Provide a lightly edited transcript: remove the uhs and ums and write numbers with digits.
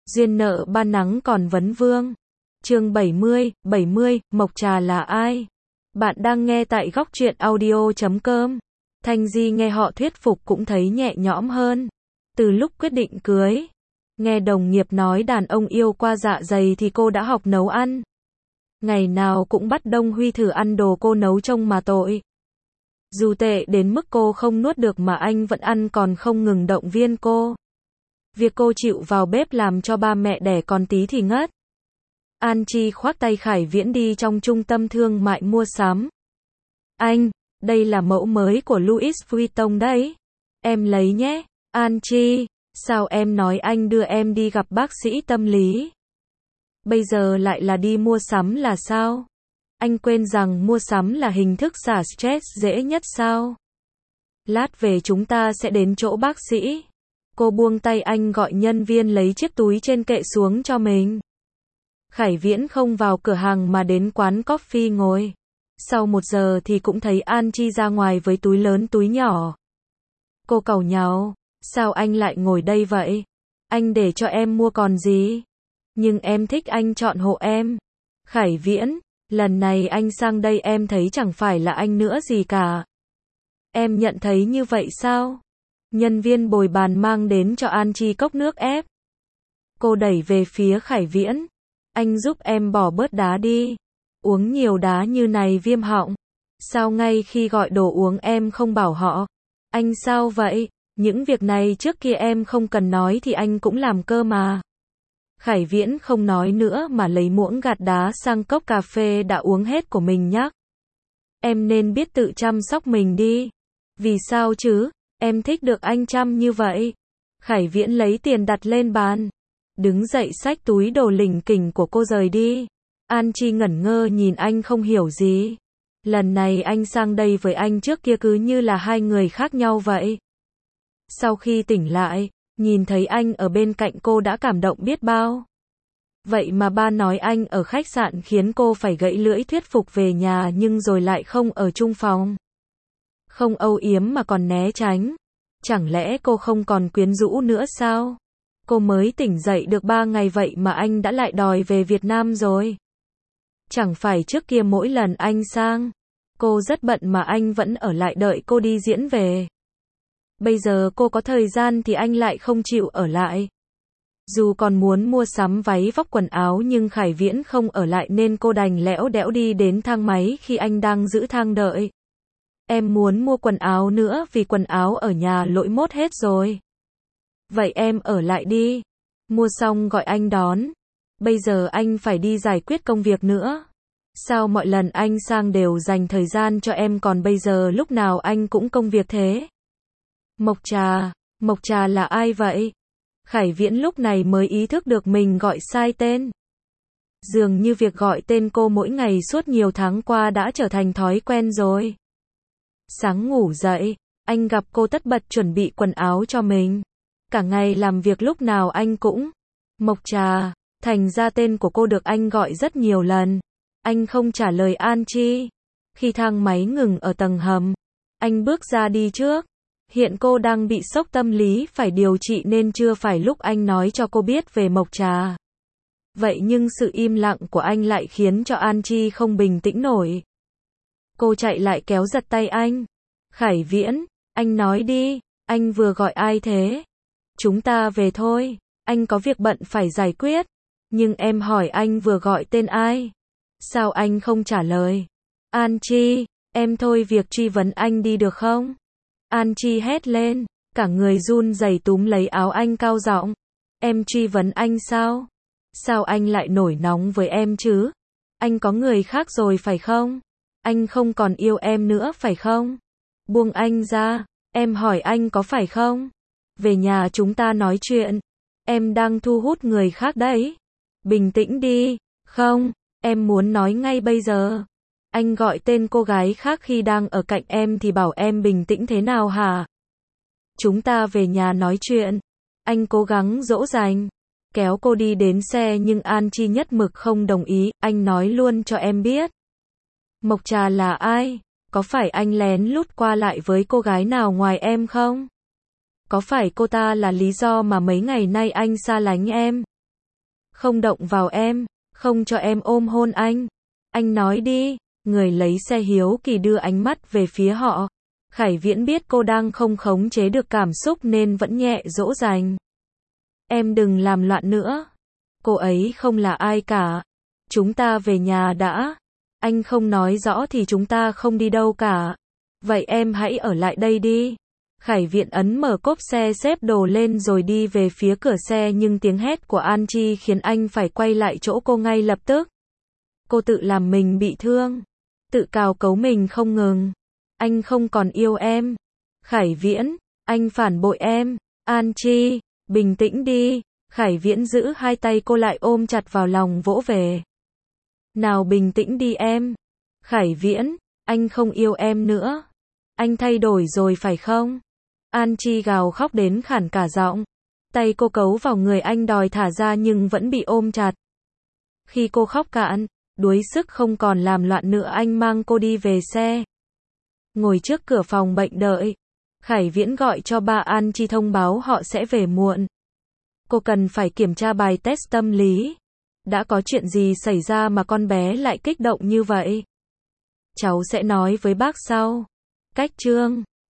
Duyên nợ ban nắng còn vấn vương. Chương 70, Mộc Trà là ai? Bạn đang nghe tại góc truyện audio.com. Thanh Di nghe họ thuyết phục cũng thấy nhẹ nhõm hơn. Từ lúc quyết định cưới, nghe đồng nghiệp nói đàn ông yêu qua dạ dày thì cô đã học nấu ăn. Ngày nào cũng bắt Đông Huy thử ăn đồ cô nấu trông mà tội. Dù tệ đến mức cô không nuốt được mà anh vẫn ăn còn không ngừng động viên cô. Việc cô chịu vào bếp làm cho ba mẹ đẻ con tí thì ngất. An Chi khoác tay Khải Viễn đi trong trung tâm thương mại mua sắm. Anh, đây là mẫu mới của Louis Vuitton đấy. Em lấy nhé. An Chi, sao em nói anh đưa em đi gặp bác sĩ tâm lý? Bây giờ lại là đi mua sắm là sao? Anh quên rằng mua sắm là hình thức xả stress dễ nhất sao? Lát về chúng ta sẽ đến chỗ bác sĩ. Cô buông tay anh gọi nhân viên lấy chiếc túi trên kệ xuống cho mình. Khải Viễn không vào cửa hàng mà đến quán coffee ngồi. Sau 1 giờ thì cũng thấy An Chi ra ngoài với túi lớn túi nhỏ. Cô càu nhàu, sao anh lại ngồi đây vậy? Anh để cho em mua còn gì? Nhưng em thích anh chọn hộ em. Khải Viễn, lần này anh sang đây em thấy chẳng phải là anh nữa gì cả. Em nhận thấy như vậy sao? Nhân viên bồi bàn mang đến cho An Chi cốc nước ép. Cô đẩy về phía Khải Viễn. Anh giúp em bỏ bớt đá đi. Uống nhiều đá như này viêm họng. Sao ngay khi gọi đồ uống em không bảo họ? Anh sao vậy? Những việc này trước kia em không cần nói thì anh cũng làm cơ mà. Khải Viễn không nói nữa mà lấy muỗng gạt đá sang cốc cà phê đã uống hết của mình nhắc. Em nên biết tự chăm sóc mình đi. Vì sao chứ? Em thích được anh chăm như vậy. Khải Viễn lấy tiền đặt lên bàn. Đứng dậy xách túi đồ lỉnh kỉnh của cô rời đi. An Chi ngẩn ngơ nhìn anh không hiểu gì. Lần này anh sang đây với anh trước kia cứ như là hai người khác nhau vậy. Sau khi tỉnh lại, nhìn thấy anh ở bên cạnh cô đã cảm động biết bao. Vậy mà ba nói anh ở khách sạn khiến cô phải gãy lưỡi thuyết phục về nhà nhưng rồi lại không ở chung phòng. Không âu yếm mà còn né tránh. Chẳng lẽ cô không còn quyến rũ nữa sao? Cô mới tỉnh dậy được 3 ngày vậy mà anh đã lại đòi về Việt Nam rồi. Chẳng phải trước kia mỗi lần anh sang, cô rất bận mà anh vẫn ở lại đợi cô đi diễn về. Bây giờ cô có thời gian thì anh lại không chịu ở lại. Dù còn muốn mua sắm váy vóc quần áo nhưng Khải Viễn không ở lại nên cô đành lẽo đẽo đi đến thang máy khi anh đang giữ thang đợi. Em muốn mua quần áo nữa vì quần áo ở nhà lỗi mốt hết rồi. Vậy em ở lại đi. Mua xong gọi anh đón. Bây giờ anh phải đi giải quyết công việc nữa. Sao mọi lần anh sang đều dành thời gian cho em còn bây giờ lúc nào anh cũng công việc thế? Mộc Trà là ai vậy? Khải Viễn lúc này mới ý thức được mình gọi sai tên. Dường như việc gọi tên cô mỗi ngày suốt nhiều tháng qua đã trở thành thói quen rồi. Sáng ngủ dậy, anh gặp cô tất bật chuẩn bị quần áo cho mình. Cả ngày làm việc lúc nào anh cũng Mộc Trà, thành ra tên của cô được anh gọi rất nhiều lần. Anh không trả lời An Chi. Khi thang máy ngừng ở tầng hầm, anh bước ra đi trước. Hiện cô đang bị sốc tâm lý phải điều trị nên chưa phải lúc anh nói cho cô biết về Mộc Trà. Vậy nhưng sự im lặng của anh lại khiến cho An Chi không bình tĩnh nổi. Cô chạy lại kéo giật tay anh. Khải Viễn, anh nói đi, anh vừa gọi ai thế? Chúng ta về thôi, anh có việc bận phải giải quyết. Nhưng em hỏi anh vừa gọi tên ai? Sao anh không trả lời? An Chi, em thôi việc truy vấn anh đi được không? An Chi hét lên, cả người run rẩy túm lấy áo anh cao giọng. Em truy vấn anh sao? Sao anh lại nổi nóng với em chứ? Anh có người khác rồi phải không? Anh không còn yêu em nữa phải không? Buông anh ra, em hỏi anh có phải không? Về nhà chúng ta nói chuyện. Em đang thu hút người khác đấy. Bình tĩnh đi. Không, em muốn nói ngay bây giờ. Anh gọi tên cô gái khác khi đang ở cạnh em thì bảo em bình tĩnh thế nào hả? Chúng ta về nhà nói chuyện. Anh cố gắng dỗ dành, kéo cô đi đến xe nhưng An Chi nhất mực không đồng ý. Anh nói luôn cho em biết. Mộc Trà là ai? Có phải anh lén lút qua lại với cô gái nào ngoài em không? Có phải cô ta là lý do mà mấy ngày nay anh xa lánh em? không động vào em, không cho em ôm hôn anh. Anh nói đi, người lấy xe hiếu kỳ đưa ánh mắt về phía họ. Khải Viễn biết cô đang không khống chế được cảm xúc nên vẫn nhẹ dỗ dành. Em đừng làm loạn nữa. Cô ấy không là ai cả. Chúng ta về nhà đã. Anh không nói rõ thì chúng ta không đi đâu cả. Vậy em hãy ở lại đây đi. Khải Viễn ấn mở cốp xe xếp đồ lên rồi đi về phía cửa xe nhưng tiếng hét của An Chi khiến anh phải quay lại chỗ cô ngay lập tức. Cô tự làm mình bị thương. Tự cào cấu mình không ngừng. Anh không còn yêu em. Khải Viễn, anh phản bội em. An Chi, bình tĩnh đi. Khải Viễn giữ hai tay cô lại ôm chặt vào lòng vỗ về. Nào bình tĩnh đi em. Khải Viễn, anh không yêu em nữa. Anh thay đổi rồi phải không? An Chi gào khóc đến khản cả giọng. Tay cô cấu vào người anh đòi thả ra nhưng vẫn bị ôm chặt. Khi cô khóc cạn, đuối sức không còn làm loạn nữa anh mang cô đi về xe. Ngồi trước cửa phòng bệnh đợi. Khải Viễn gọi cho ba An Chi thông báo họ sẽ về muộn. Cô cần phải kiểm tra bài test tâm lý. Đã có chuyện gì xảy ra mà con bé lại kích động như vậy? Cháu sẽ nói với bác sau. Cách chương